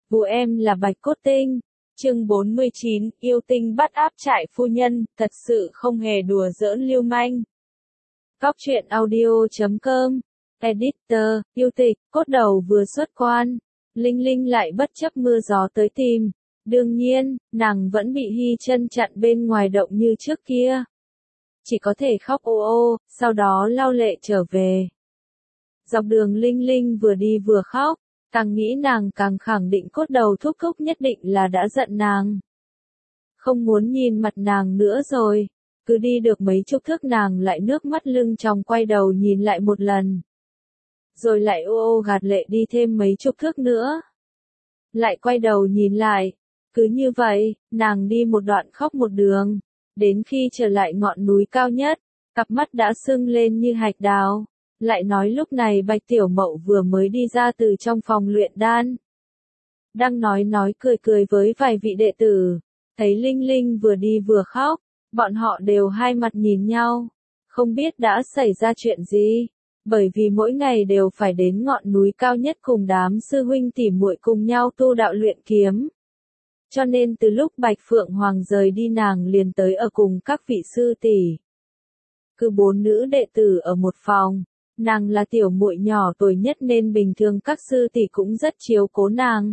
Vụ em là Bạch Cốt Tinh. Chương 49, yêu tinh bắt áp trại phu nhân, thật sự không hề đùa giỡn lưu manh. Góc truyện audio.com. Editor, yêu tịch, cốt đầu vừa xuất quan. Linh Linh lại bất chấp mưa gió tới tìm. Đương nhiên, nàng vẫn bị Hy Chân chặn bên ngoài động như trước kia. Chỉ có thể khóc ô ô, sau đó lau lệ trở về. Dọc đường Linh Linh vừa đi vừa khóc. Càng nghĩ nàng càng khẳng định cốt đầu thúc thúc nhất định là đã giận nàng. Không muốn nhìn mặt nàng nữa rồi. Cứ đi được mấy chục thước nàng lại nước mắt lưng tròng quay đầu nhìn lại một lần. Rồi lại ô ô gạt lệ đi thêm mấy chục thước nữa. Lại quay đầu nhìn lại. Cứ như vậy, nàng đi một đoạn khóc một đường. Đến khi trở lại ngọn núi cao nhất, cặp mắt đã sưng lên như hạch đào. Lại nói lúc này Bạch Tiểu Mậu vừa mới đi ra từ trong phòng luyện đan. Đang nói cười với vài vị đệ tử. Thấy Linh Linh vừa đi vừa khóc, bọn họ đều hai mặt nhìn nhau. Không biết đã xảy ra chuyện gì. Bởi vì mỗi ngày đều phải đến ngọn núi cao nhất cùng đám sư huynh tỉ muội cùng nhau tu đạo luyện kiếm. Cho nên từ lúc Bạch Phượng Hoàng rời đi nàng liền tới ở cùng các vị sư tỷ. Cứ 4 nữ đệ tử ở một phòng. Nàng là tiểu muội nhỏ tuổi nhất nên bình thường các sư tỷ cũng rất chiếu cố nàng.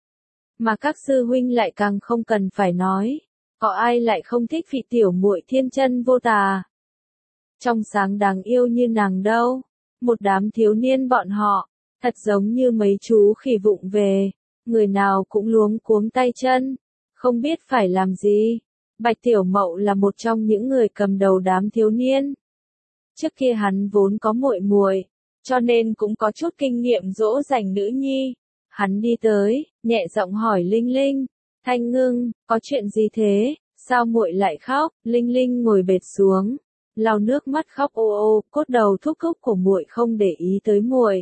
Mà các sư huynh lại càng không cần phải nói. Có ai lại không thích vị tiểu muội thiên chân vô tà. Trong sáng đáng yêu như nàng đâu. Một đám thiếu niên bọn họ. Thật giống như mấy chú khỉ vụng về. Người nào cũng luống cuống tay chân. Không biết phải làm gì. Bạch Tiểu Mậu là một trong những người cầm đầu đám thiếu niên. Trước kia hắn vốn có muội muội, cho nên cũng có chút kinh nghiệm dỗ dành nữ nhi. Hắn đi tới, nhẹ giọng hỏi Linh Linh, Thanh Ngưng, có chuyện gì thế? Sao muội lại khóc? Linh Linh ngồi bệt xuống, lau nước mắt khóc ô ô, cốt đầu thúc thúc của muội không để ý tới muội.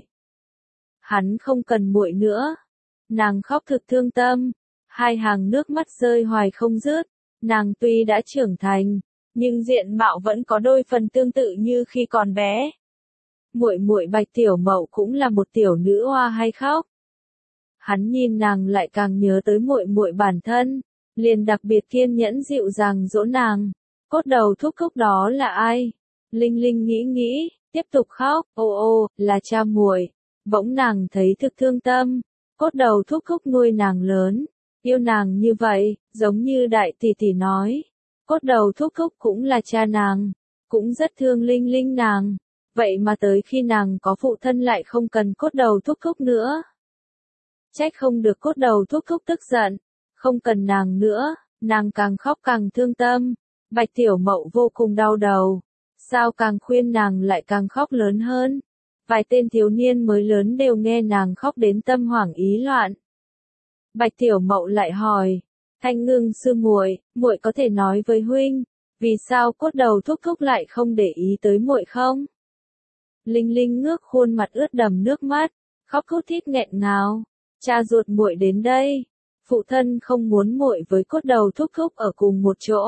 Hắn không cần muội nữa. Nàng khóc thực thương tâm, hai hàng nước mắt rơi hoài không dứt. Nàng tuy đã trưởng thành, nhưng diện mạo vẫn có đôi phần tương tự như khi còn bé. Muội muội Bạch Tiểu Mậu cũng là một tiểu nữ hoa hay khóc. Hắn nhìn nàng lại càng nhớ tới muội muội bản thân, liền đặc biệt kiên nhẫn dịu dàng dỗ nàng. Cốt đầu thúc thúc đó là ai? Linh Linh nghĩ, tiếp tục khóc, ô ô, là cha muội. Bỗng nàng thấy thực thương tâm. Cốt đầu thúc thúc nuôi nàng lớn, yêu nàng như vậy, giống như đại tỷ tỷ nói. Cốt đầu thúc thúc cũng là cha nàng, cũng rất thương Linh Linh nàng. Vậy mà tới khi nàng có phụ thân lại không cần cốt đầu thúc thúc nữa. Trách không được cốt đầu thúc thúc tức giận, không cần nàng nữa, nàng càng khóc càng thương tâm. Bạch Tiểu Mậu vô cùng đau đầu. Sao càng khuyên nàng lại càng khóc lớn hơn. Vài tên thiếu niên mới lớn đều nghe nàng khóc đến tâm hoảng ý loạn. Bạch Tiểu Mậu lại hỏi. Thanh Ngưng sư muội, muội có thể nói với huynh, vì sao cốt đầu thúc thúc lại không để ý tới muội không? Linh Linh ngước khuôn mặt ướt đầm nước mắt, khóc thút thít nghẹn ngào. Cha ruột muội đến đây, phụ thân không muốn muội với cốt đầu thúc thúc ở cùng một chỗ.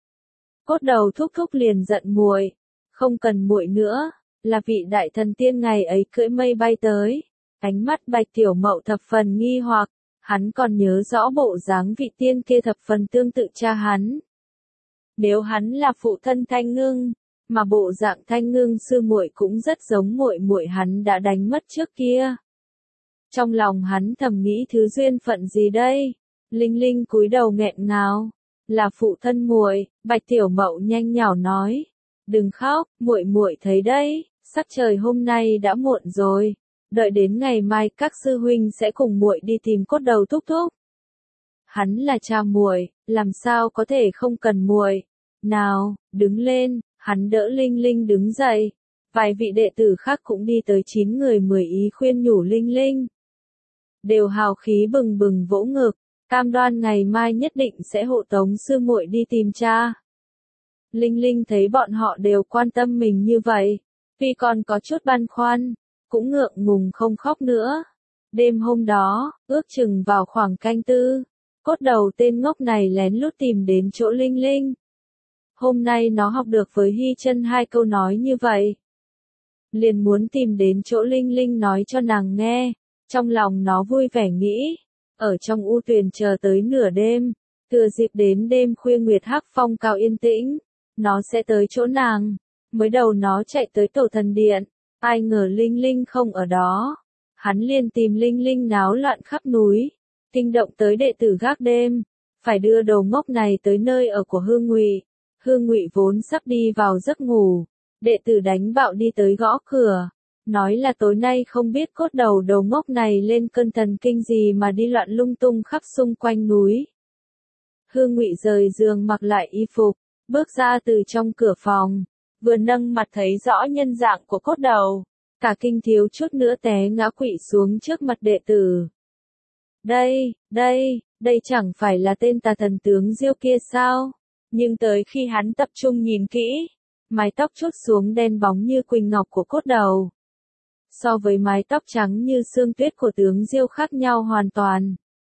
Cốt đầu thúc thúc liền giận muội, không cần muội nữa, là vị đại thần tiên ngày ấy cưỡi mây bay tới. Ánh mắt Bạch Tiểu Mậu thập phần nghi hoặc. Hắn còn nhớ rõ bộ dáng vị tiên kia thập phần tương tự cha hắn. Nếu hắn là phụ thân Thanh Ngưng, mà bộ dạng Thanh Ngưng sư muội cũng rất giống muội muội hắn đã đánh mất trước kia. Trong lòng hắn thầm nghĩ thứ duyên phận gì đây? Linh Linh cúi đầu nghẹn ngào, là phụ thân muội. Bạch Tiểu Mậu nhanh nhảu nói, đừng khóc, muội muội thấy đấy, sắc trời hôm nay đã muộn rồi. Đợi đến ngày mai các sư huynh sẽ cùng muội đi tìm cốt đầu thúc thúc. Hắn là cha muội, làm sao có thể không cần muội. Nào, đứng lên, hắn đỡ Linh Linh đứng dậy. Vài vị đệ tử khác cũng đi tới 9 người 10 ý khuyên nhủ Linh Linh. Đều hào khí bừng bừng vỗ ngực, cam đoan ngày mai nhất định sẽ hộ tống sư muội đi tìm cha. Linh Linh thấy bọn họ đều quan tâm mình như vậy, tuy còn có chút băn khoăn, cũng ngượng ngùng không khóc nữa. Đêm hôm đó, ước chừng vào khoảng canh tư, cốt đầu tên ngốc này lén lút tìm đến chỗ Linh Linh. Hôm nay nó học được với Hy Chân 2 câu nói như vậy. Liền muốn tìm đến chỗ Linh Linh nói cho nàng nghe, trong lòng nó vui vẻ nghĩ, ở trong u tuyền chờ tới nửa đêm, thừa dịp đến đêm khuya nguyệt hắc phong cao yên tĩnh, nó sẽ tới chỗ nàng. Mới đầu nó chạy tới tổ thần điện, ai ngờ Linh Linh không ở đó. Hắn liền tìm Linh Linh náo loạn khắp núi, kinh động tới đệ tử gác đêm, phải đưa đồ ngốc này tới nơi ở của Hương Ngụy. Hương Ngụy vốn sắp đi vào giấc ngủ, đệ tử đánh bạo đi tới gõ cửa, nói là tối nay không biết cốt đầu đồ ngốc này lên cơn thần kinh gì mà đi loạn lung tung khắp xung quanh núi. Hương Ngụy rời giường mặc lại y phục, bước ra từ trong cửa phòng, vừa nâng mặt thấy rõ nhân dạng của cốt đầu, cả kinh thiếu chút nữa té ngã quỵ xuống trước mặt đệ tử. Đây chẳng phải là tên tà thần tướng Diêu kia sao? Nhưng tới khi hắn tập trung nhìn kỹ, mái tóc chuốt xuống đen bóng như quỳnh ngọc của cốt đầu. So với mái tóc trắng như sương tuyết của tướng Diêu khác nhau hoàn toàn.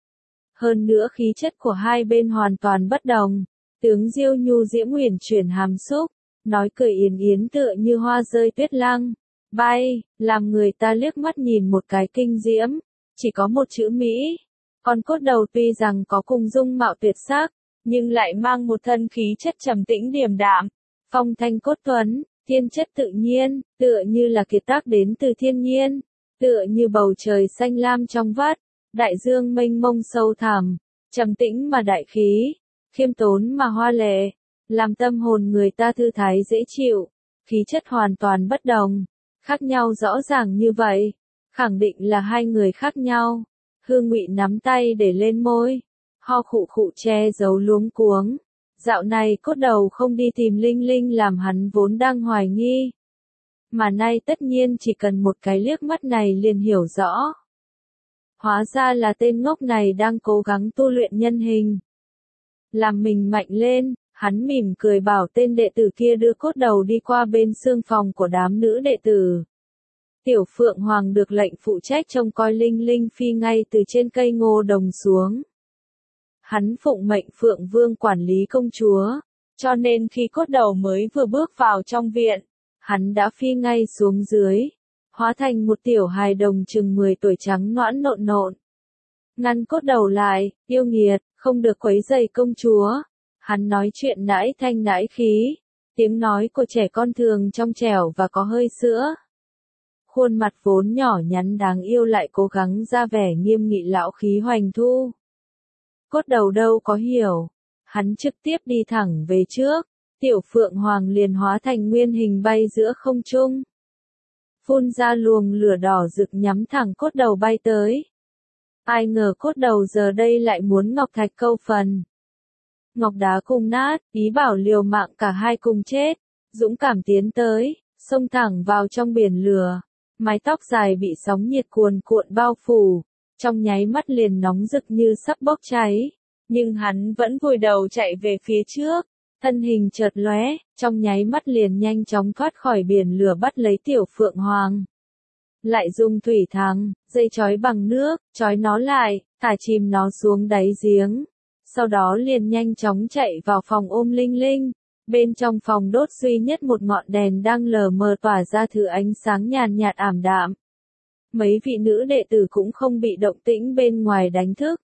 Hơn nữa khí chất của hai bên hoàn toàn bất đồng. Tướng Diêu nhu diễm uyển chuyển hàm xúc, nói cười yến yến tựa như hoa rơi tuyết lăng, bay, làm người ta liếc mắt nhìn một cái kinh diễm, chỉ có một chữ Mỹ. Còn cốt đầu tuy rằng có cùng dung mạo tuyệt sắc, nhưng lại mang một thân khí chất trầm tĩnh điềm đạm, phong thanh cốt tuấn, thiên chất tự nhiên, tựa như là kiệt tác đến từ thiên nhiên, tựa như bầu trời xanh lam trong vắt, đại dương mênh mông sâu thẳm, trầm tĩnh mà đại khí, khiêm tốn mà hoa lệ, làm tâm hồn người ta thư thái dễ chịu, khí chất hoàn toàn bất đồng, khác nhau rõ ràng như vậy, khẳng định là hai người khác nhau. Hương Ngụy nắm tay để lên môi, ho khụ khụ che giấu luống cuống. Dạo này cốt đầu không đi tìm Linh Linh làm hắn vốn đang hoài nghi. Mà nay tất nhiên chỉ cần một cái liếc mắt này liền hiểu rõ. Hóa ra là tên ngốc này đang cố gắng tu luyện nhân hình. Làm mình mạnh lên, hắn mỉm cười bảo tên đệ tử kia đưa cốt đầu đi qua bên xương phòng của đám nữ đệ tử. Tiểu Phượng Hoàng được lệnh phụ trách trông coi Linh Linh phi ngay từ trên cây ngô đồng xuống. Hắn phụng mệnh Phượng Vương quản lý công chúa, cho nên khi cốt đầu mới vừa bước vào trong viện, hắn đã phi ngay xuống dưới, hóa thành một tiểu hài đồng chừng 10 tuổi trắng nõn nộn nộn. Ngăn cốt đầu lại, yêu nghiệt, không được quấy rầy công chúa. Hắn nói chuyện nãi thanh nãi khí, tiếng nói của trẻ con thường trong trẻo và có hơi sữa. Khuôn mặt vốn nhỏ nhắn đáng yêu lại cố gắng ra vẻ nghiêm nghị lão khí hoành thu. Cốt đầu đâu có hiểu, hắn trực tiếp đi thẳng về trước, tiểu Phượng Hoàng liền hóa thành nguyên hình bay giữa không trung. Phun ra luồng lửa đỏ rực nhắm thẳng cốt đầu bay tới. Ai ngờ cốt đầu giờ đây lại muốn ngọc thạch câu phần. Ngọc đá cùng nát, ý bảo liều mạng cả hai cùng chết, dũng cảm tiến tới, xông thẳng vào trong biển lửa. Mái tóc dài bị sóng nhiệt cuồn cuộn bao phủ, trong nháy mắt liền nóng rực như sắp bốc cháy, nhưng hắn vẫn vùi đầu chạy về phía trước, thân hình chợt lóe, trong nháy mắt liền nhanh chóng thoát khỏi biển lửa bắt lấy tiểu Phượng Hoàng. Lại dùng thủy thắng, dây trói bằng nước, trói nó lại, thả chìm nó xuống đáy giếng, sau đó liền nhanh chóng chạy vào phòng ôm Linh Linh. Bên trong phòng đốt duy nhất một ngọn đèn đang lờ mờ tỏa ra thứ ánh sáng nhàn nhạt ảm đạm. Mấy vị nữ đệ tử cũng không bị động tĩnh bên ngoài đánh thức.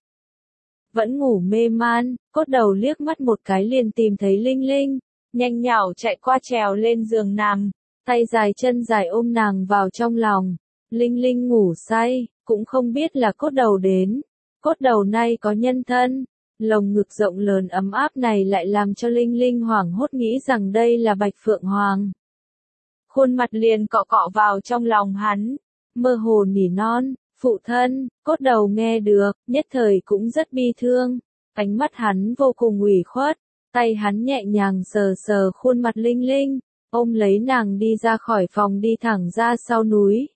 Vẫn ngủ mê man, cốt đầu liếc mắt một cái liền tìm thấy Linh Linh, nhanh nhảu chạy qua trèo lên giường nằm, tay dài chân dài ôm nàng vào trong lòng. Linh Linh ngủ say, cũng không biết là cốt đầu đến. Cốt đầu nay có nhân thân. Lồng ngực rộng lớn ấm áp này lại làm cho Linh Linh hoảng hốt nghĩ rằng đây là Bạch Phượng Hoàng. Khuôn mặt liền cọ cọ vào trong lòng hắn, mơ hồ nỉ non, phụ thân. Cốt đầu nghe được, nhất thời cũng rất bi thương, ánh mắt hắn vô cùng ủy khuất, tay hắn nhẹ nhàng sờ sờ khuôn mặt Linh Linh, ôm lấy nàng đi ra khỏi phòng đi thẳng ra sau núi.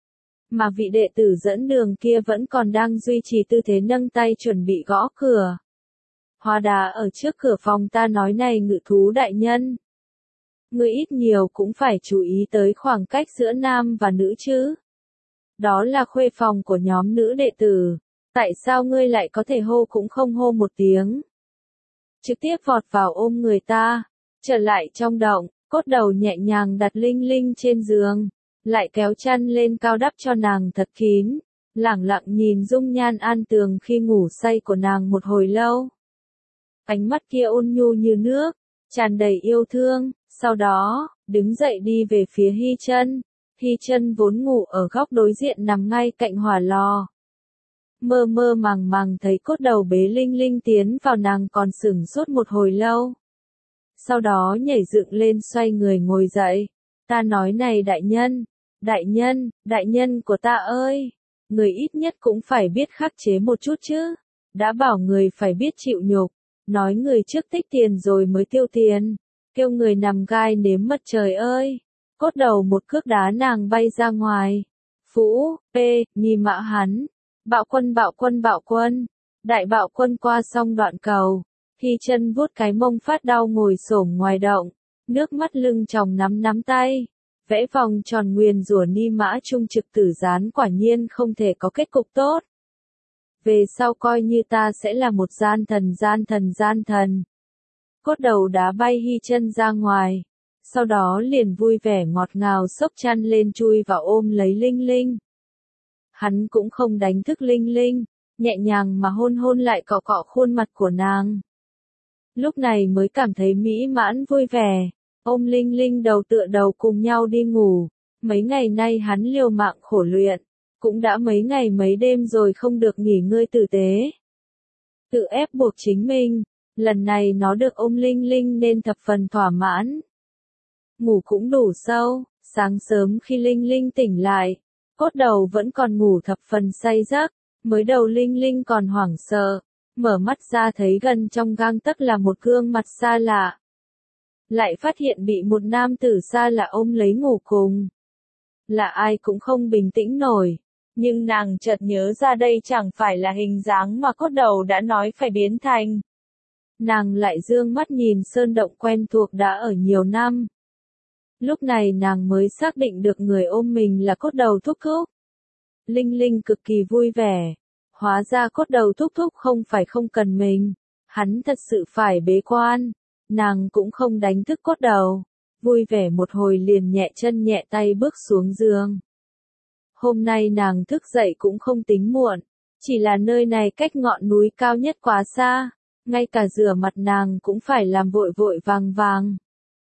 Mà vị đệ tử dẫn đường kia vẫn còn đang duy trì tư thế nâng tay chuẩn bị gõ cửa. Hóa đá ở trước cửa phòng ta nói này ngự thú đại nhân. Ngươi ít nhiều cũng phải chú ý tới khoảng cách giữa nam và nữ chứ. Đó là khuê phòng của nhóm nữ đệ tử. Tại sao ngươi lại có thể hô cũng không hô một tiếng? Trực tiếp vọt vào ôm người ta. Trở lại trong động, cốt đầu nhẹ nhàng đặt Linh Linh trên giường. Lại kéo chăn lên cao đắp cho nàng thật kín. lẳng lặng nhìn dung nhan an tường khi ngủ say của nàng một hồi lâu. Ánh mắt kia ôn nhu như nước, tràn đầy yêu thương, sau đó, đứng dậy đi về phía Hy Chân. Hy Chân vốn ngủ ở góc đối diện nằm ngay cạnh hỏa lò. Mơ mơ màng màng thấy cốt đầu bế Linh Linh tiến vào, nàng còn sửng sốt một hồi lâu. Sau đó nhảy dựng lên xoay người ngồi dậy. Ta nói này đại nhân của ta ơi, người ít nhất cũng phải biết khắc chế một chút chứ. Đã bảo người phải biết chịu nhục, nói người trước tích tiền rồi mới tiêu tiền, kêu người nằm gai nếm mật trời ơi. Cốt đầu một cước đá nàng bay ra ngoài. Phũ, nhì mạ hắn. Bạo quân. Đại bạo quân qua xong đoạn cầu. Hy Chân vuốt cái mông phát đau ngồi xổm ngoài động. Nước mắt lưng tròng nắm tay. Vẽ vòng tròn nguyền rủa ni mã trung trực tử gián, quả nhiên không thể có kết cục tốt. Về sau coi như ta sẽ là một gian thần. Cốt đầu đá bay Hy Chân ra ngoài. Sau đó liền vui vẻ ngọt ngào xốc chăn lên chui vào ôm lấy Linh Linh. Hắn cũng không đánh thức Linh Linh, nhẹ nhàng mà hôn lại cọ cọ khuôn mặt của nàng. Lúc này mới cảm thấy mỹ mãn vui vẻ, ôm Linh Linh đầu tựa đầu cùng nhau đi ngủ. Mấy ngày nay hắn liều mạng khổ luyện, cũng đã mấy ngày mấy đêm rồi không được nghỉ ngơi tử tế. Tự ép buộc chính mình, lần này nó được ôm Linh Linh nên thập phần thỏa mãn. Ngủ cũng đủ sâu, sáng sớm khi Linh Linh tỉnh lại, cốt đầu vẫn còn ngủ thập phần say giấc, mới đầu Linh Linh còn hoảng sợ, mở mắt ra thấy gần trong gang tấc là một gương mặt xa lạ. Lại phát hiện bị một nam tử xa lạ ôm lấy ngủ cùng. Là ai cũng không bình tĩnh nổi, nhưng nàng chợt nhớ ra đây chẳng phải là hình dáng mà cốt đầu đã nói phải biến thành. Nàng lại dương mắt nhìn sơn động quen thuộc đã ở nhiều năm. Lúc này nàng mới xác định được người ôm mình là cốt đầu thúc thúc. Linh Linh cực kỳ vui vẻ. Hóa ra cốt đầu thúc thúc không phải không cần mình. Hắn thật sự phải bế quan. Nàng cũng không đánh thức cốt đầu. Vui vẻ một hồi liền nhẹ chân nhẹ tay bước xuống giường. Hôm nay nàng thức dậy cũng không tính muộn. Chỉ là nơi này cách ngọn núi cao nhất quá xa. Ngay cả rửa mặt nàng cũng phải làm vội vội vàng.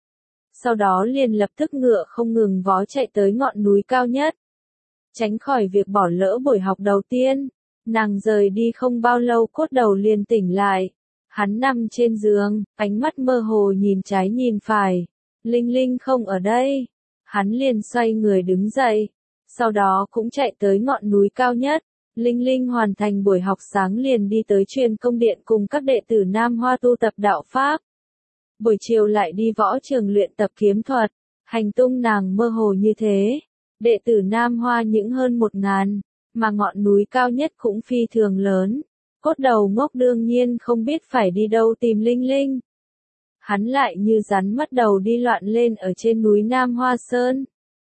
Sau đó liền lập tức ngựa không ngừng vó chạy tới ngọn núi cao nhất. Tránh khỏi việc bỏ lỡ buổi học đầu tiên, nàng rời đi không bao lâu cốt đầu liền tỉnh lại. Hắn nằm trên giường, ánh mắt mơ hồ nhìn trái nhìn phải. Linh Linh không ở đây. Hắn liền xoay người đứng dậy. Sau đó cũng chạy tới ngọn núi cao nhất. Linh Linh hoàn thành buổi học sáng liền đi tới truyền công điện cùng các đệ tử Nam Hoa tu tập đạo Pháp. Buổi chiều lại đi võ trường luyện tập kiếm thuật, hành tung nàng mơ hồ như thế. Đệ tử Nam Hoa những hơn 1000, mà ngọn núi cao nhất cũng phi thường lớn. Cốt đầu ngốc đương nhiên không biết phải đi đâu tìm Linh Linh. Hắn lại như rắn mất đầu đi loạn lên ở trên núi Nam Hoa Sơn.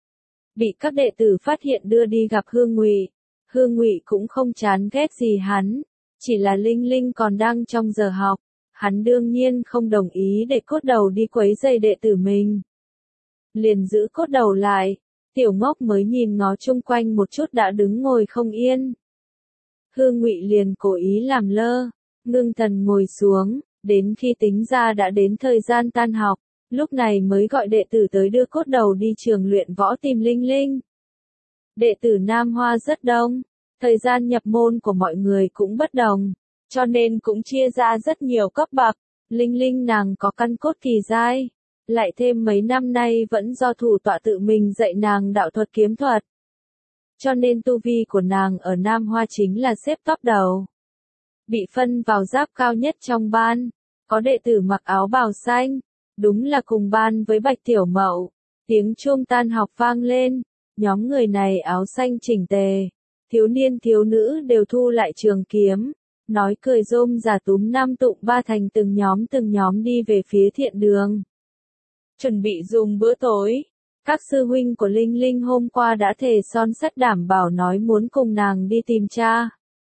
Bị các đệ tử phát hiện đưa đi gặp Hương Ngụy. Hương Ngụy cũng không chán ghét gì hắn, chỉ là Linh Linh còn đang trong giờ học. Hắn đương nhiên không đồng ý để cốt đầu đi quấy rầy đệ tử mình. Liền giữ cốt đầu lại, tiểu ngốc mới nhìn ngó chung quanh một chút đã đứng ngồi không yên. Hương Ngụy liền cố ý làm lơ, ngưng thần ngồi xuống, đến khi tính ra đã đến thời gian tan học, lúc này mới gọi đệ tử tới đưa cốt đầu đi trường luyện võ tìm Linh Linh. Đệ tử Nam Hoa rất đông, thời gian nhập môn của mọi người cũng bất đồng. Cho nên cũng chia ra rất nhiều cấp bậc. Linh Linh nàng có căn cốt kỳ giai, lại thêm mấy năm nay vẫn do thủ tọa tự mình dạy nàng đạo thuật kiếm thuật. Cho nên tu vi của nàng ở Nam Hoa chính là xếp top đầu. Bị phân vào giáp cao nhất trong ban, có đệ tử mặc áo bào xanh, đúng là cùng ban với Bạch Tiểu Mậu. Tiếng chuông tan học vang lên, nhóm người này áo xanh chỉnh tề, thiếu niên thiếu nữ đều thu lại trường kiếm. Nói cười rôm rả túm năm tụng ba thành từng nhóm đi về phía thiện đường. Chuẩn bị dùng bữa tối. Các sư huynh của Linh Linh hôm qua đã thề son sắt đảm bảo nói muốn cùng nàng đi tìm cha.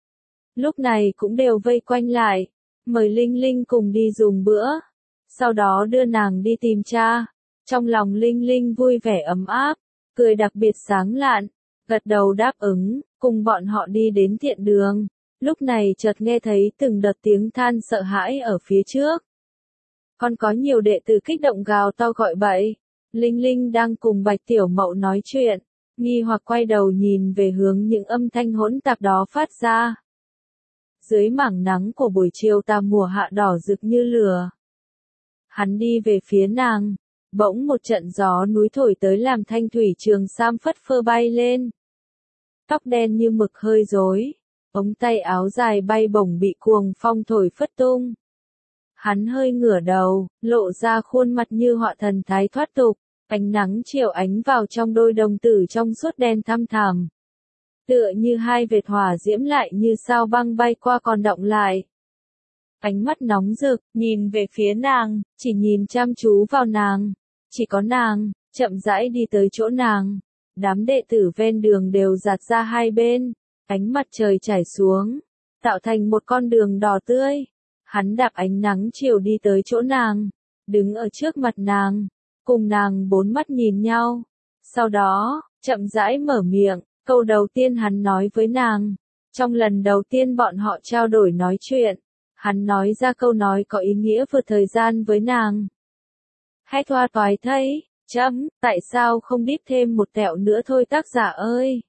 Lúc này cũng đều vây quanh lại, mời Linh Linh cùng đi dùng bữa. Sau đó đưa nàng đi tìm cha. Trong lòng Linh Linh vui vẻ ấm áp, cười đặc biệt sáng lạn, gật đầu đáp ứng. cùng bọn họ đi đến thiện đường. Lúc này chợt nghe thấy từng đợt tiếng than sợ hãi ở phía trước. Còn có nhiều đệ tử kích động gào to gọi bậy. Linh Linh đang cùng Bạch Tiểu Mậu nói chuyện, nghi hoặc quay đầu nhìn về hướng những âm thanh hỗn tạp đó phát ra. Dưới mảng nắng của buổi chiều tà mùa hạ đỏ rực như lửa. Hắn đi về phía nàng, bỗng một trận gió núi thổi tới làm thanh thủy trường sam phất phơ bay lên. Tóc đen như mực hơi rối, ống tay áo dài bay bổng bị cuồng phong thổi phất tung. Hắn hơi ngửa đầu, lộ ra khuôn mặt như họa thần thái thoát tục, ánh nắng chiều ánh vào trong đôi đồng tử trong suốt đen thăm thẳm. Tựa như hai vệt hỏa diễm lại như sao băng bay qua còn động lại. Ánh mắt nóng rực, nhìn về phía nàng, chỉ nhìn chăm chú vào nàng. Chỉ có nàng, chậm rãi đi tới chỗ nàng. Đám đệ tử ven đường đều dạt ra hai bên, ánh mặt trời trải xuống, tạo thành một con đường đỏ tươi. Hắn đạp ánh nắng chiều đi tới chỗ nàng, đứng ở trước mặt nàng, cùng nàng bốn mắt nhìn nhau. Sau đó, chậm rãi mở miệng, câu đầu tiên hắn nói với nàng. Trong lần đầu tiên bọn họ trao đổi nói chuyện, hắn nói ra câu nói có ý nghĩa vượt thời gian với nàng. Hãy thoa toái thấy, tại sao không đíp thêm một tẹo nữa thôi tác giả ơi.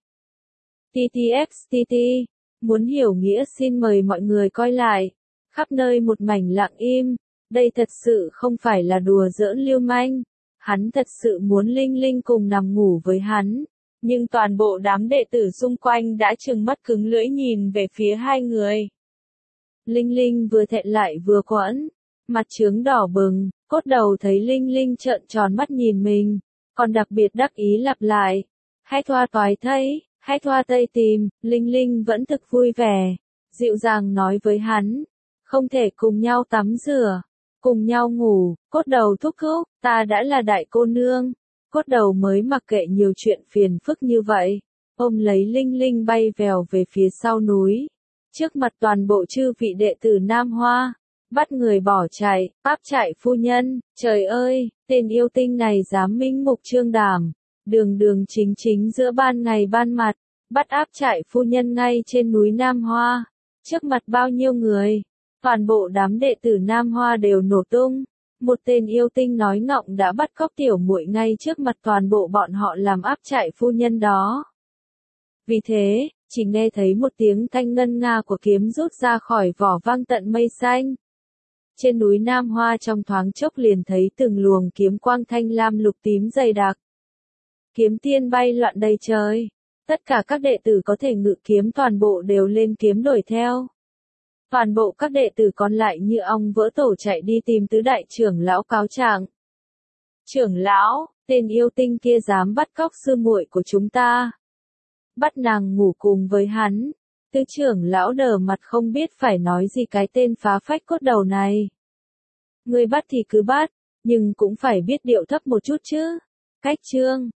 TTXTT, muốn hiểu nghĩa xin mời mọi người coi lại. Khắp nơi một mảnh lặng im, đây thật sự không phải là đùa giỡn lưu manh. Hắn thật sự muốn Linh Linh cùng nằm ngủ với hắn. Nhưng toàn bộ đám đệ tử xung quanh đã trừng mắt cứng lưỡi nhìn về phía hai người. Linh Linh vừa thẹn lại vừa quẫn, mặt trướng đỏ bừng, cốt đầu thấy Linh Linh trợn tròn mắt nhìn mình, còn đặc biệt đắc ý lặp lại. Hãy thoa toái thấy, hãy thoa tây tìm, Linh Linh vẫn thực vui vẻ, dịu dàng nói với hắn. Không thể cùng nhau tắm rửa, cùng nhau ngủ, cốt đầu thúc thúc, ta đã là đại cô nương. Cốt đầu mới mặc kệ nhiều chuyện phiền phức như vậy, ôm lấy Linh Linh bay vèo về phía sau núi. Trước mặt toàn bộ chư vị đệ tử Nam Hoa, bắt người bỏ chạy, áp trại phu nhân, trời ơi, tên yêu tinh này dám minh mục trương đảm, đường đường chính chính giữa ban ngày ban mặt, bắt áp trại phu nhân ngay trên núi Nam Hoa, trước mặt bao nhiêu người, toàn bộ đám đệ tử Nam Hoa đều nổ tung. Một tên yêu tinh nói ngọng đã bắt cóc tiểu muội ngay trước mặt toàn bộ bọn họ làm áp trại phu nhân đó. Vì thế, chỉ nghe thấy một tiếng thanh ngân nga của kiếm rút ra khỏi vỏ vang tận mây xanh. Trên núi Nam Hoa trong thoáng chốc liền thấy từng luồng kiếm quang thanh lam lục tím dày đặc. Kiếm tiên bay loạn đầy trời. Tất cả các đệ tử có thể ngự kiếm toàn bộ đều lên kiếm đuổi theo. Toàn bộ các đệ tử còn lại như ong vỡ tổ chạy đi tìm tứ đại trưởng lão cáo trạng. Trưởng lão, tên yêu tinh kia dám bắt cóc sư muội của chúng ta. Bắt nàng ngủ cùng với hắn. Tứ trưởng lão đờ mặt không biết phải nói gì cái tên phá phách cốt đầu này. Người bắt thì cứ bắt, nhưng cũng phải biết điệu thấp một chút chứ. Cách chương